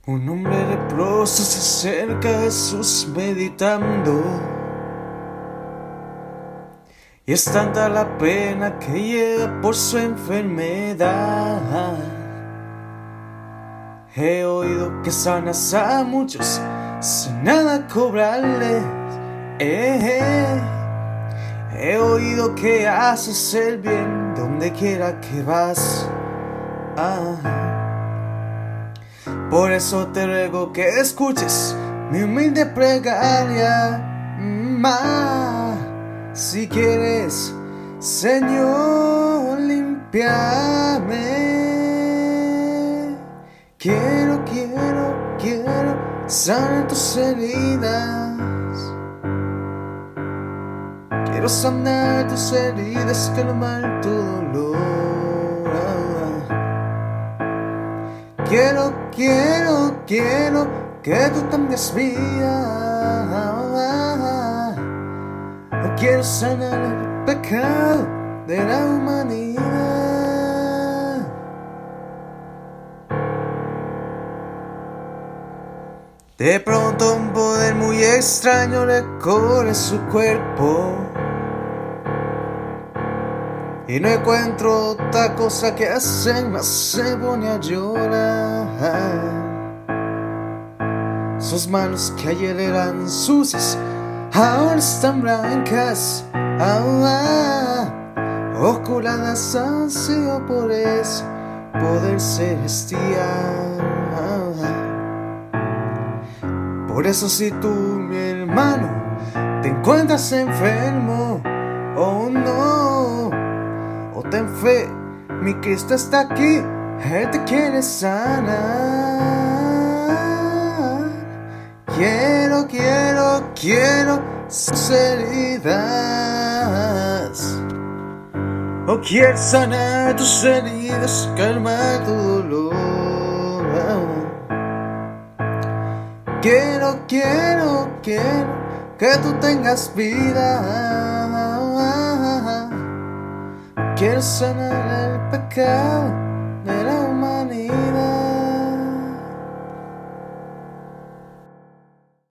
Un hombre leproso se acerca a Jesús meditando, y es tanta la pena que llega por su enfermedad. He oído que sanas a muchos sin nada cobrarles. He oído que haces el bien donde quiera que vas. Por eso te ruego que escuches mi humilde plegaria. Si quieres, Señor, limpiarme. Quiero sanar tus heridas. Quiero sanar tus heridas, calmar tu dolor. Quiero que tú cambies vida. Quiero sanar el pecado de la humanidad. De pronto un poder muy extraño recorre su cuerpo, y no encuentro otra cosa que hacer más se pone a llorar. Sus manos que ayer eran sucias ahora están blancas, oculadas han sido por ese poder celestial. Por eso si tú, mi hermano, te encuentras enfermo, oh no, o ten fe, mi Cristo está aquí, Él te quiere sanar. Quiero sus heridas. Oh, quiero sanar tus heridas, calmar tu dolor. Quiero que tú tengas vida. Quiero sanar el pecado de la humanidad.